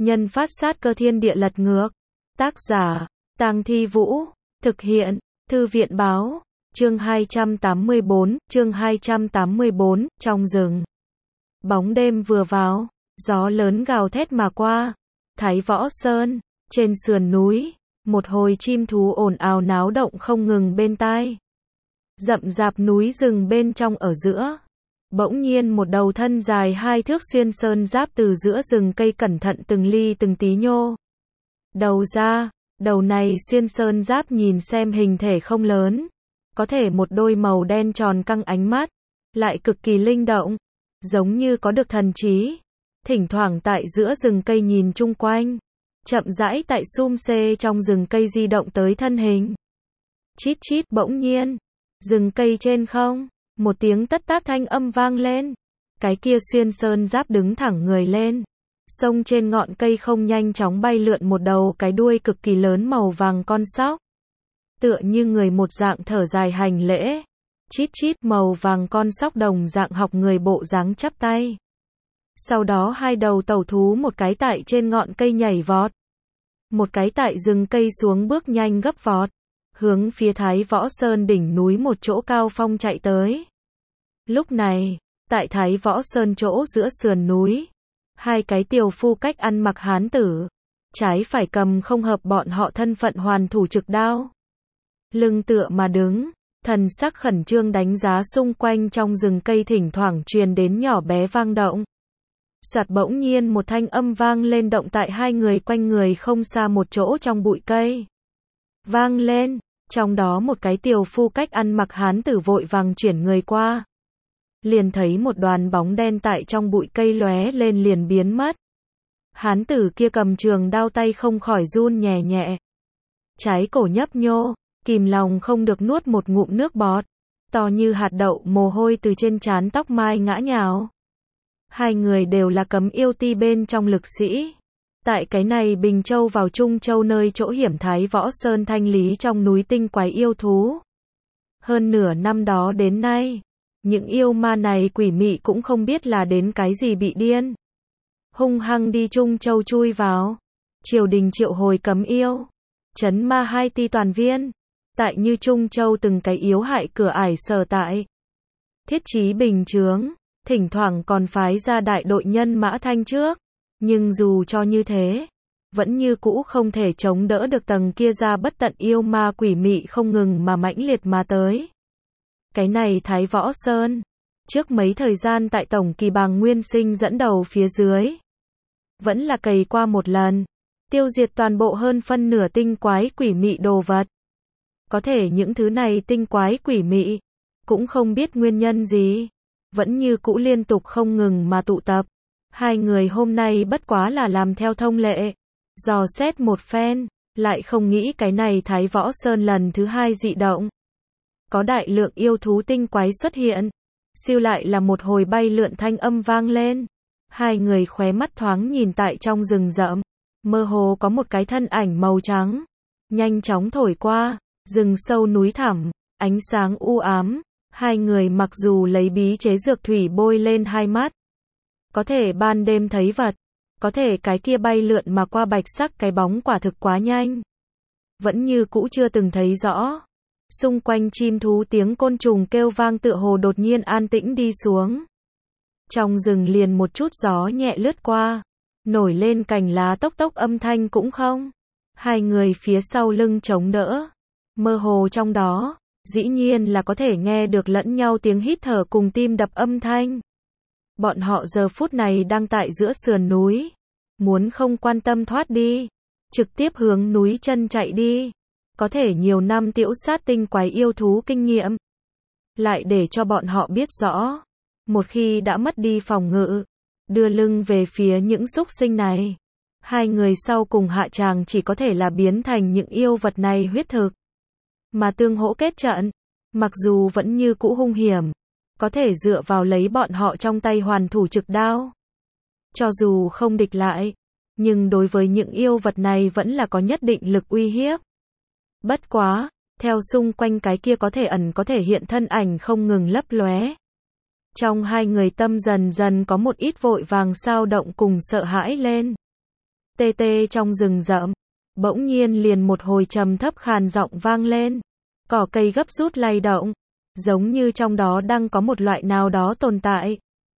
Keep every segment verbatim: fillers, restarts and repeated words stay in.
nhân phát sát cơ thiên địa lật ngược. Tác giả, Tang Thi Vũ. Thực hiện, Thư viện Báo. Chương hai trăm tám mươi bốn, chương hai trăm tám mươi bốn, trong rừng. Bóng đêm vừa vào, gió lớn gào thét mà qua. Thái Võ Sơn, trên sườn núi, một hồi chim thú ồn ào náo động không ngừng bên tai. Rậm rạp núi rừng bên trong ở giữa. Bỗng nhiên một đầu thân dài hai thước xuyên sơn giáp từ giữa rừng cây cẩn thận từng ly từng tí nhô đầu ra. Đầu này xuyên sơn giáp nhìn xem hình thể không lớn, có thể một đôi màu đen tròn căng ánh mắt, lại cực kỳ linh động, giống như có được thần trí. Thỉnh thoảng tại giữa rừng cây nhìn chung quanh, chậm rãi tại sum xê trong rừng cây di động tới thân hình. Chít chít, bỗng nhiên, rừng cây trên không, một tiếng tất tác thanh âm vang lên. Cái kia xuyên sơn giáp đứng thẳng người lên. Sông trên ngọn cây không nhanh chóng bay lượn một đầu cái đuôi cực kỳ lớn màu vàng con sóc. Tựa như người một dạng thở dài hành lễ. Chít chít, màu vàng con sóc đồng dạng học người bộ dáng chắp tay. Sau đó hai đầu tẩu thú, một cái tại trên ngọn cây nhảy vọt, một cái tại rừng cây xuống bước nhanh gấp vọt, hướng phía Thái Võ Sơn đỉnh núi một chỗ cao phong chạy tới. Lúc này, tại Thái Võ Sơn chỗ giữa sườn núi, hai cái tiều phu cách ăn mặc hán tử, trái phải cầm không hợp bọn họ thân phận hoàn thủ trực đao. Lưng tựa mà đứng, thần sắc khẩn trương đánh giá xung quanh trong rừng cây, thỉnh thoảng truyền đến nhỏ bé vang động. Soạt, bỗng nhiên một thanh âm vang lên động tại hai người quanh người không xa một chỗ trong bụi cây. Vang lên, trong đó một cái tiều phu cách ăn mặc hán tử vội vàng chuyển người qua. Liền thấy một đoàn bóng đen tại trong bụi cây lóe lên liền biến mất. Hán tử kia cầm trường đao, tay không khỏi run nhẹ nhẹ. Trái cổ nhấp nhô, kìm lòng không được nuốt một ngụm nước bọt, to như hạt đậu, mồ hôi từ trên trán tóc mai ngã nhào. Hai người đều là cấm yêu ti bên trong lực sĩ. Tại cái này Bình Châu vào Trung Châu nơi chỗ hiểm Thái Võ Sơn thanh lý trong núi tinh quái yêu thú. Hơn nửa năm đó đến nay, những yêu ma này quỷ mị cũng không biết là đến cái gì bị điên. Hung hăng đi Trung Châu chui vào. Triều đình triệu hồi cấm yêu. Trấn ma hai ti toàn viên. Tại như Trung Châu từng cái yếu hại cửa ải sở tại. Thiết trí bình chướng. Thỉnh thoảng còn phái ra đại đội nhân mã thanh trước. Nhưng dù cho như thế, vẫn như cũ không thể chống đỡ được tầng kia ra bất tận yêu ma quỷ mị không ngừng mà mãnh liệt mà tới. Cái này Thái Võ Sơn, trước mấy thời gian tại Tổng Kỳ Bàng Nguyên Sinh dẫn đầu phía dưới, vẫn là cày qua một lần, tiêu diệt toàn bộ hơn phân nửa tinh quái quỷ mị đồ vật. Có thể những thứ này tinh quái quỷ mị, cũng không biết nguyên nhân gì, vẫn như cũ liên tục không ngừng mà tụ tập. Hai người hôm nay bất quá là làm theo thông lệ, dò xét một phen, lại không nghĩ cái này Thái Võ Sơn lần thứ hai dị động. Có đại lượng yêu thú tinh quái xuất hiện, siêu lại là một hồi bay lượn thanh âm vang lên. Hai người khóe mắt thoáng nhìn tại trong rừng rậm, mơ hồ có một cái thân ảnh màu trắng, nhanh chóng thổi qua, rừng sâu núi thẳm, ánh sáng u ám. Hai người mặc dù lấy bí chế dược thủy bôi lên hai mắt, có thể ban đêm thấy vật, có thể cái kia bay lượn mà qua bạch sắc cái bóng quả thực quá nhanh, vẫn như cũ chưa từng thấy rõ. Xung quanh chim thú tiếng côn trùng kêu vang tựa hồ đột nhiên an tĩnh đi xuống. Trong rừng liền một chút gió nhẹ lướt qua, nổi lên cành lá tốc tốc âm thanh cũng không. Hai người phía sau lưng chống đỡ, mơ hồ trong đó, dĩ nhiên là có thể nghe được lẫn nhau tiếng hít thở cùng tim đập âm thanh. Bọn họ giờ phút này đang tại giữa sườn núi, muốn không quan tâm thoát đi, trực tiếp hướng núi chân chạy đi. Có thể nhiều năm tiễu sát tinh quái yêu thú kinh nghiệm, lại để cho bọn họ biết rõ, một khi đã mất đi phòng ngự, đưa lưng về phía những súc sinh này, hai người sau cùng hạ tràng chỉ có thể là biến thành những yêu vật này huyết thực, mà tương hỗ kết trận. Mặc dù vẫn như cũ hung hiểm, có thể dựa vào lấy bọn họ trong tay hoàn thủ trực đao. Cho dù không địch lại, nhưng đối với những yêu vật này vẫn là có nhất định lực uy hiếp. Bất quá, theo xung quanh cái kia có thể ẩn có thể hiện thân ảnh không ngừng lấp lóe. Trong hai người tâm dần dần có một ít vội vàng xao động cùng sợ hãi lên. tê tê trong rừng rậm. Bỗng nhiên liền một hồi trầm thấp khàn giọng vang lên. Cỏ cây gấp rút lay động, giống như trong đó đang có một loại nào đó tồn tại.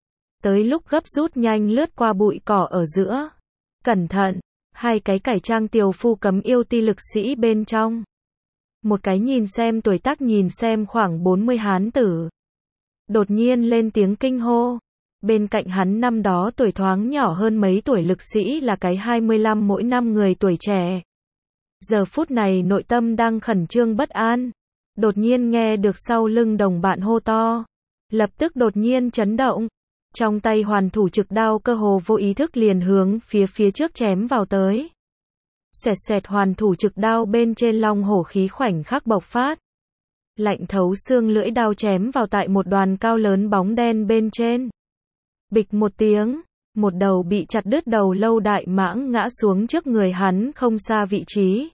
Tới lúc gấp rút nhanh lướt qua bụi cỏ ở giữa. Cẩn thận, hai cái cải trang tiều phu cấm yêu ti lực sĩ bên trong. Một cái nhìn xem tuổi tác nhìn xem khoảng bốn mươi hán tử. Đột nhiên lên tiếng kinh hô. Bên cạnh hắn năm đó tuổi thoáng nhỏ hơn mấy tuổi lực sĩ là cái hai mươi lăm mỗi năm người tuổi trẻ. Giờ phút này nội tâm đang khẩn trương bất an. Đột nhiên nghe được sau lưng đồng bạn hô to. Lập tức đột nhiên chấn động. Trong tay hoàn thủ trực đao cơ hồ vô ý thức liền hướng phía phía trước chém vào tới. Xẹt xẹt hoàn thủ trực đao bên trên long hổ khí khoảnh khắc bộc phát. Lạnh thấu xương lưỡi đao chém vào tại một đoàn cao lớn bóng đen bên trên. Bịch một tiếng, một đầu bị chặt đứt đầu lâu đại mãng ngã xuống trước người hắn không xa vị trí.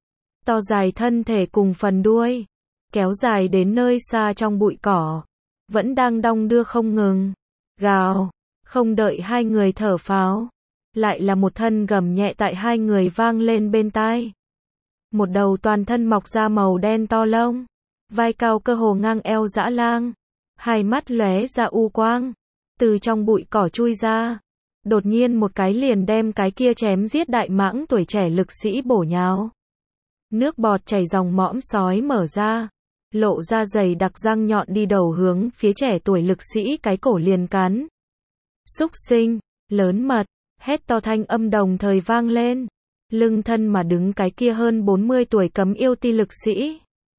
To dài thân thể cùng phần đuôi, kéo dài đến nơi xa trong bụi cỏ, vẫn đang đong đưa không ngừng. Gào, không đợi hai người thở phào, lại là một thân gầm nhẹ tại hai người vang lên bên tai. Một đầu toàn thân mọc ra màu đen to lông, vai cao cơ hồ ngang eo dã lang, hai mắt lóe ra u quang, từ trong bụi cỏ chui ra. Đột nhiên một cái liền đem cái kia chém giết đại mãng tuổi trẻ lực sĩ bổ nhào. Nước bọt chảy dòng mõm sói mở ra, lộ ra dày đặc răng nhọn đi đầu hướng phía trẻ tuổi lực sĩ cái cổ liền cắn. Xúc sinh, lớn mật, hét to thanh âm đồng thời vang lên. Lưng thân mà đứng cái kia hơn bốn mươi tuổi cấm yêu ti lực sĩ.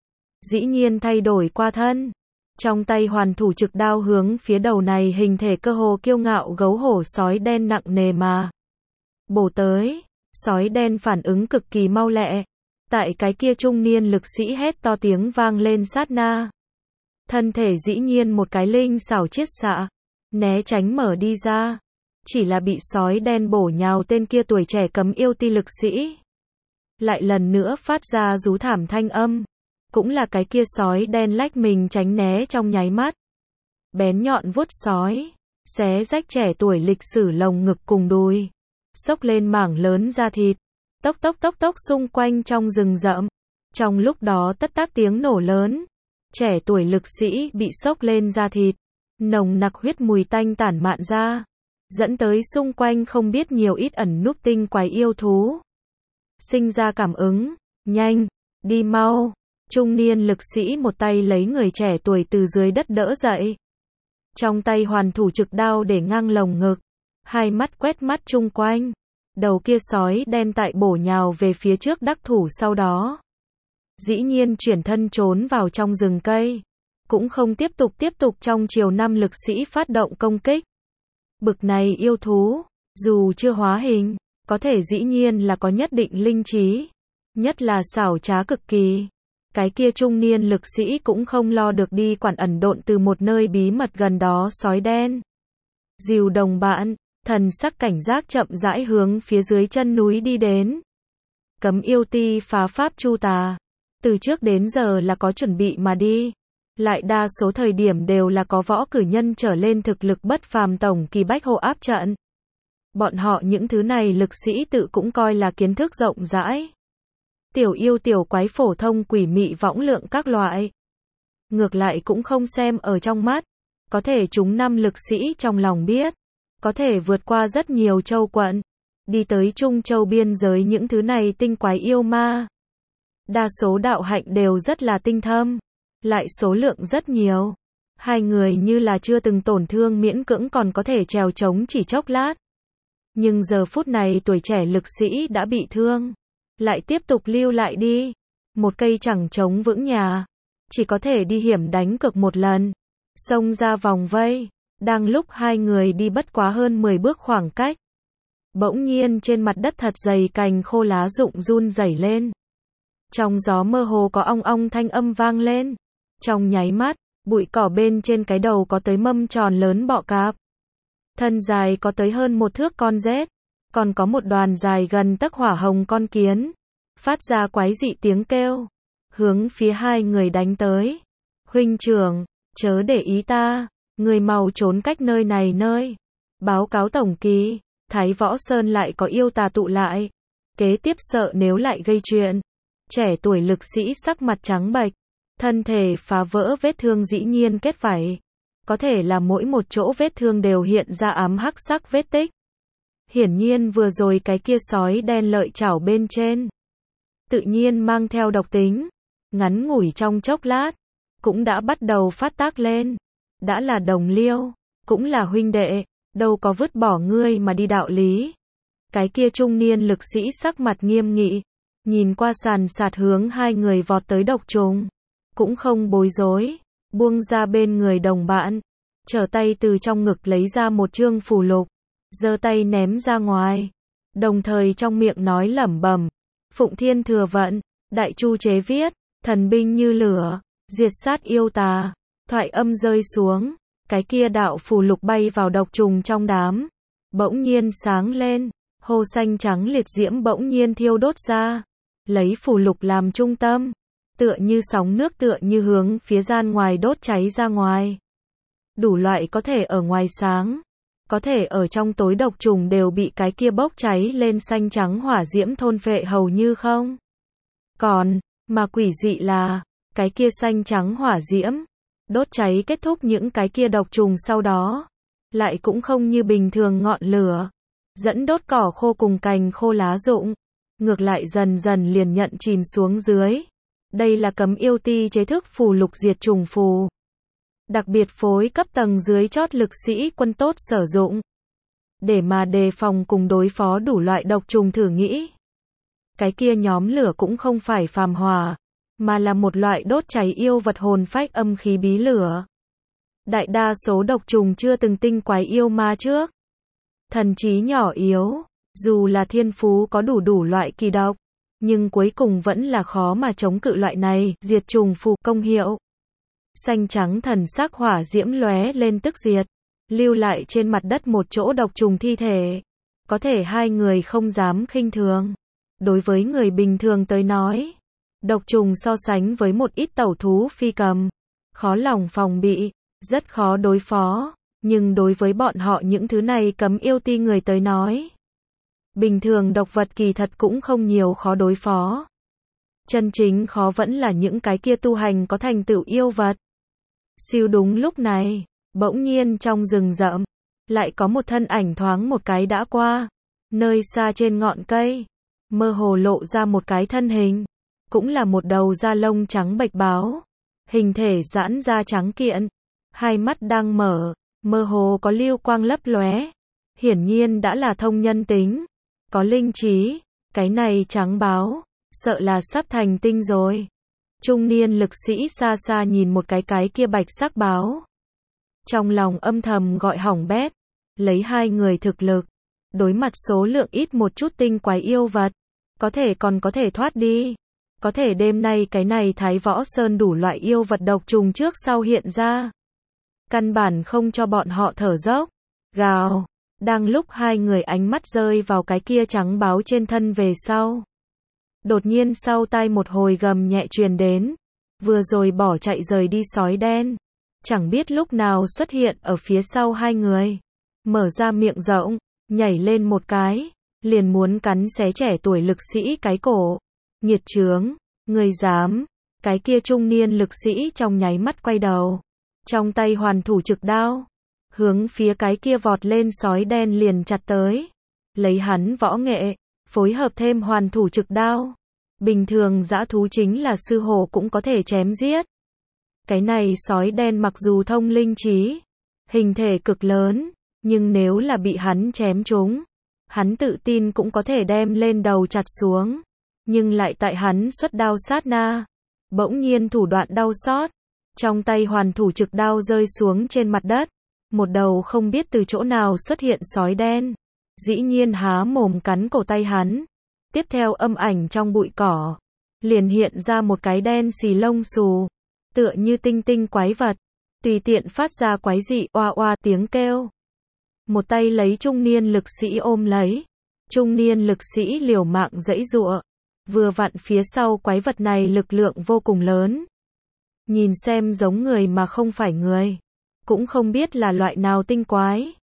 Dĩ nhiên thay đổi qua thân. Trong tay hoàn thủ trực đao hướng phía đầu này hình thể cơ hồ kiêu ngạo gấu hổ sói đen nặng nề mà bổ tới. Sói đen phản ứng cực kỳ mau lẹ. Tại cái kia trung niên lực sĩ hét to tiếng vang lên sát na. Thân thể dĩ nhiên một cái linh xảo chiết xạ, né tránh mở đi ra. Chỉ là bị sói đen bổ nhào tên kia tuổi trẻ cấm yêu ti lực sĩ. Lại lần nữa phát ra rú thảm thanh âm. Cũng là cái kia sói đen lách mình tránh né trong nháy mắt. Bén nhọn vuốt sói, xé rách trẻ tuổi lịch sử lồng ngực cùng đùi. Xốc lên mảng lớn da thịt. Tốc tốc tốc tốc xung quanh trong rừng rậm. Trong lúc đó tất tác tiếng nổ lớn. Trẻ tuổi lực sĩ bị xốc lên da thịt. Nồng nặc huyết mùi tanh tản mạn ra. Dẫn tới xung quanh không biết nhiều ít ẩn núp tinh quái yêu thú. Sinh ra cảm ứng. Nhanh, đi mau. Trung niên lực sĩ một tay lấy người trẻ tuổi từ dưới đất đỡ dậy. Trong tay hoàn thủ trực đao để ngang lồng ngực. Hai mắt quét mắt chung quanh. Đầu kia sói đen tại bổ nhào về phía trước đắc thủ sau đó. Dĩ nhiên chuyển thân trốn vào trong rừng cây. Cũng không tiếp tục tiếp tục trong chiều năm lực sĩ phát động công kích. Bực này yêu thú, dù chưa hóa hình, có thể dĩ nhiên là có nhất định linh trí. Nhất là xảo trá cực kỳ. Cái kia trung niên lực sĩ cũng không lo được đi quản ẩn độn từ một nơi bí mật gần đó sói đen. Dìu đồng bạn, thần sắc cảnh giác chậm rãi hướng phía dưới chân núi đi đến. Cấm yêu ti phá pháp chu tà. Từ trước đến giờ là có chuẩn bị mà đi. Lại đa số thời điểm đều là có võ cử nhân trở lên thực lực bất phàm tổng kỳ bách hộ áp trận. Bọn họ những thứ này lực sĩ tự cũng coi là kiến thức rộng rãi. Tiểu yêu tiểu quái phổ thông quỷ mị võng lượng các loại. Ngược lại cũng không xem ở trong mắt. Có thể chúng năm lực sĩ trong lòng biết. Có thể vượt qua rất nhiều châu quận. Đi tới Trung Châu biên giới những thứ này tinh quái yêu ma. Đa số đạo hạnh đều rất là tinh thâm. Lại số lượng rất nhiều. Hai người như là chưa từng tổn thương miễn cưỡng còn có thể trèo trống chỉ chốc lát. Nhưng giờ phút này tuổi trẻ lực sĩ đã bị thương. Lại tiếp tục lưu lại đi. Một cây chẳng chống vững nhà. Chỉ có thể đi hiểm đánh cược một lần. Xông ra vòng vây. Đang lúc hai người đi bất quá hơn mười bước khoảng cách. Bỗng nhiên trên mặt đất thật dày cành khô lá rụng run rẩy lên. Trong gió mơ hồ có ong ong thanh âm vang lên. Trong nháy mắt, bụi cỏ bên trên cái đầu có tới mâm tròn lớn bọ cạp. Thân dài có tới hơn một thước con rết. Còn có một đoàn dài gần tấc hỏa hồng con kiến. Phát ra quái dị tiếng kêu. Hướng phía hai người đánh tới. Huynh trưởng, chớ để ý ta. Người mau trốn cách nơi này nơi. Báo cáo tổng kỳ. Thái Võ Sơn lại có yêu tà tụ lại. Kế tiếp sợ nếu lại gây chuyện. Trẻ tuổi lực sĩ sắc mặt trắng bệch, thân thể phá vỡ, vết thương dĩ nhiên kết vảy. Có thể là mỗi một chỗ vết thương đều hiện ra ám hắc sắc vết tích. Hiển nhiên vừa rồi cái kia sói đen lợi chảo bên trên, tự nhiên mang theo độc tính. Ngắn ngủi trong chốc lát, cũng đã bắt đầu phát tác lên. Đã là đồng liêu, cũng là huynh đệ, đâu có vứt bỏ ngươi mà đi đạo lý. Cái kia trung niên lực sĩ sắc mặt nghiêm nghị, nhìn qua sàn sạt hướng hai người vọt tới độc trùng, cũng không bối rối, buông ra bên người đồng bạn, trở tay từ trong ngực lấy ra một chương phù lục, giơ tay ném ra ngoài, đồng thời trong miệng nói lẩm bẩm, Phụng Thiên Thừa Vận, Đại Chu chế viết, thần binh như lửa, diệt sát yêu tà. Thoại âm rơi xuống, cái kia đạo phù lục bay vào độc trùng trong đám, bỗng nhiên sáng lên, hồ xanh trắng liệt diễm bỗng nhiên thiêu đốt ra, lấy phù lục làm trung tâm, tựa như sóng nước, tựa như hướng phía gian ngoài đốt cháy ra ngoài. Đủ loại có thể ở ngoài sáng, có thể ở trong tối, độc trùng đều bị cái kia bốc cháy lên xanh trắng hỏa diễm thôn phệ hầu như không còn, mà quỷ dị là, cái kia xanh trắng hỏa diễm đốt cháy kết thúc những cái kia độc trùng sau đó, lại cũng không như bình thường ngọn lửa, dẫn đốt cỏ khô cùng cành khô lá rụng, ngược lại dần dần liền nhận chìm xuống dưới. Đây là cấm yêu ti chế thức phù lục diệt trùng phù, đặc biệt phối cấp tầng dưới chót lực sĩ quân tốt sử dụng, để mà đề phòng cùng đối phó đủ loại độc trùng. Thử nghĩ, cái kia nhóm lửa cũng không phải phàm hỏa, mà là một loại đốt cháy yêu vật hồn phách âm khí bí lửa. Đại đa số độc trùng chưa từng tinh quái yêu ma trước, thần trí nhỏ yếu, dù là thiên phú có đủ đủ loại kỳ độc, nhưng cuối cùng vẫn là khó mà chống cự loại này diệt trùng phù công hiệu. Xanh trắng thần sắc hỏa diễm lóe lên tức diệt, lưu lại trên mặt đất một chỗ độc trùng thi thể. Có thể hai người không dám khinh thường. Đối với người bình thường tới nói, độc trùng so sánh với một ít tẩu thú phi cầm, khó lòng phòng bị, rất khó đối phó, nhưng đối với bọn họ những thứ này cấm yêu ti người tới nói, bình thường độc vật kỳ thật cũng không nhiều khó đối phó. Chân chính khó vẫn là những cái kia tu hành có thành tựu yêu vật. Siêu đúng lúc này, bỗng nhiên trong rừng rậm, lại có một thân ảnh thoáng một cái đã qua, nơi xa trên ngọn cây, mơ hồ lộ ra một cái thân hình, cũng là một đầu da lông trắng bạch báo, hình thể giãn ra trắng kiện, hai mắt đang mở, mơ hồ có lưu quang lấp lóe, hiển nhiên đã là thông nhân tính, có linh trí. Cái này trắng báo, sợ là sắp thành tinh rồi. Trung niên lực sĩ xa xa nhìn một cái cái kia bạch sắc báo, trong lòng âm thầm gọi hỏng bét. Lấy hai người thực lực, đối mặt số lượng ít một chút tinh quái yêu vật, có thể còn có thể thoát đi. Có thể đêm nay cái này Thái Võ Sơn đủ loại yêu vật độc trùng trước sau hiện ra, căn bản không cho bọn họ thở dốc. Gào, đang lúc hai người ánh mắt rơi vào cái kia trắng báo trên thân về sau, đột nhiên sau tai một hồi gầm nhẹ truyền đến. Vừa rồi bỏ chạy rời đi sói đen, chẳng biết lúc nào xuất hiện ở phía sau hai người, mở ra miệng rộng, nhảy lên một cái, liền muốn cắn xé trẻ tuổi lực sĩ cái cổ. Nghiệt chướng, người dám? Cái kia trung niên lực sĩ trong nháy mắt quay đầu, trong tay hoàn thủ trực đao, hướng phía cái kia vọt lên sói đen liền chặt tới. Lấy hắn võ nghệ, phối hợp thêm hoàn thủ trực đao, bình thường dã thú chính là sư hổ cũng có thể chém giết. Cái này sói đen mặc dù thông linh trí, hình thể cực lớn, nhưng nếu là bị hắn chém trúng, hắn tự tin cũng có thể đem lên đầu chặt xuống. Nhưng lại tại hắn xuất đao sát na, bỗng nhiên thủ đoạn đau xót, trong tay hoàn thủ trực đao rơi xuống trên mặt đất. Một đầu không biết từ chỗ nào xuất hiện sói đen, dĩ nhiên há mồm cắn cổ tay hắn. Tiếp theo âm ảnh trong bụi cỏ, liền hiện ra một cái đen xì lông xù, tựa như tinh tinh quái vật, tùy tiện phát ra quái dị oa oa tiếng kêu. Một tay lấy trung niên lực sĩ ôm lấy, trung niên lực sĩ liều mạng giãy giụa, vừa vặn phía sau quái vật này lực lượng vô cùng lớn, nhìn xem giống người mà không phải người, cũng không biết là loại nào tinh quái.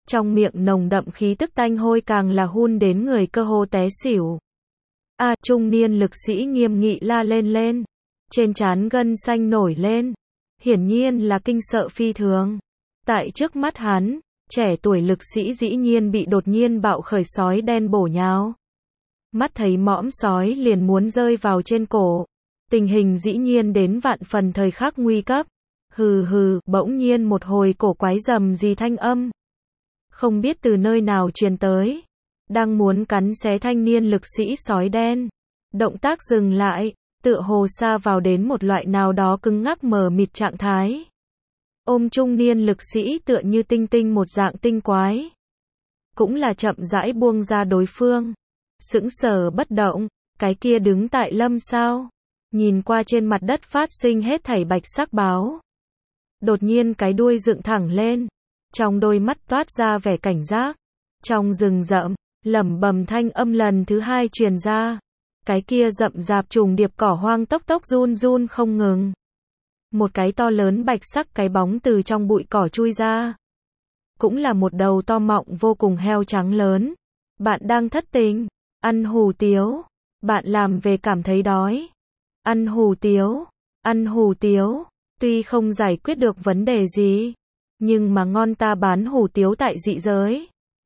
trong miệng nồng đậm khí tức tanh hôi càng là hun đến người cơ hồ té xỉu. A, trung niên lực sĩ nghiêm nghị la lên lên, trên trán gân xanh nổi lên, hiển nhiên là kinh sợ phi thường. Tại trước mắt hắn, trẻ tuổi lực sĩ dĩ nhiên bị đột nhiên bạo khởi sói đen bổ nhào. Mắt thấy mõm sói liền muốn rơi vào trên cổ, tình hình dĩ nhiên đến vạn phần thời khắc nguy cấp. Hừ hừ, bỗng nhiên một hồi cổ quái rầm rì thanh âm, không biết từ nơi nào truyền tới, đang muốn cắn xé thanh niên lực sĩ sói đen. Động tác dừng lại, tựa hồ sa vào đến một loại nào đó cứng ngắc mờ mịt trạng thái. Ôm trung niên lực sĩ tựa như tinh tinh một dạng tinh quái, cũng là chậm rãi buông ra đối phương. Sững sờ bất động, cái kia đứng tại lâm sao, nhìn qua trên mặt đất phát sinh hết thảy bạch sắc báo. Đột nhiên cái đuôi dựng thẳng lên, trong đôi mắt toát ra vẻ cảnh giác. Trong rừng rậm, lẩm bẩm thanh âm lần thứ hai truyền ra. Cái kia rậm rạp trùng điệp cỏ hoang tốc tốc run run không ngừng. Một cái to lớn bạch sắc cái bóng từ trong bụi cỏ chui ra. Cũng là một đầu to mọng vô cùng heo trắng lớn. Bạn đang thất tình, ăn hủ tiếu. Bạn làm về cảm thấy đói. Ăn hủ tiếu, ăn hủ tiếu. Tuy không giải quyết được vấn đề gì, nhưng mà ngon, ta bán hủ tiếu tại dị giới.